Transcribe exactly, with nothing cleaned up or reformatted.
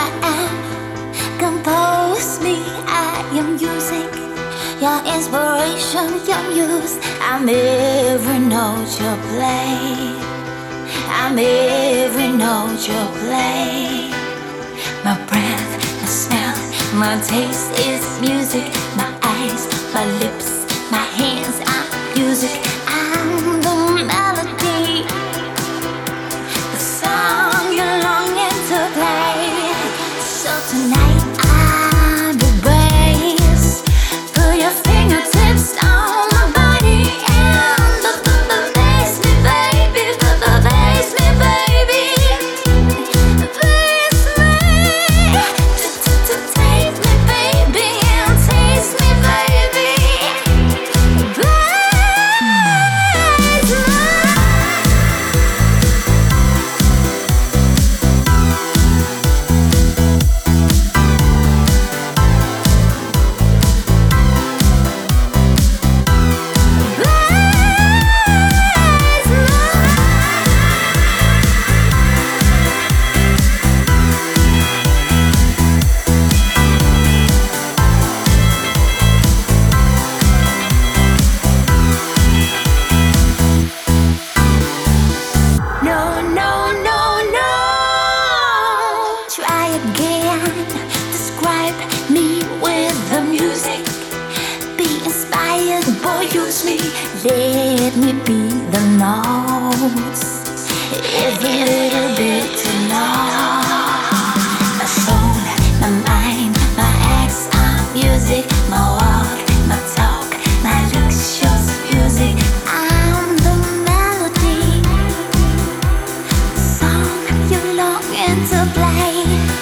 I am. Compose me, I am music. Your inspiration, your muse. I'm every note you play. I'm every note you play. My breath, my smell, my taste is music. My eyes, my lips, my hands are music. I'm the melody, the song you're longing to play. So tonight I'm the bass. Put your fingertips on my body and the the the bass me, baby, the the bass me, baby, bass me, to to to take me, baby, and taste me, baby, bass me. No, no, no, no. Try again. Describe me with the music. Be inspired, boy, use me. Let me be the notes. Every little bit to know. My soul, my mind, my acts are music. My walk, my talk, my looks shows music. I'm the melody, song you longing to play.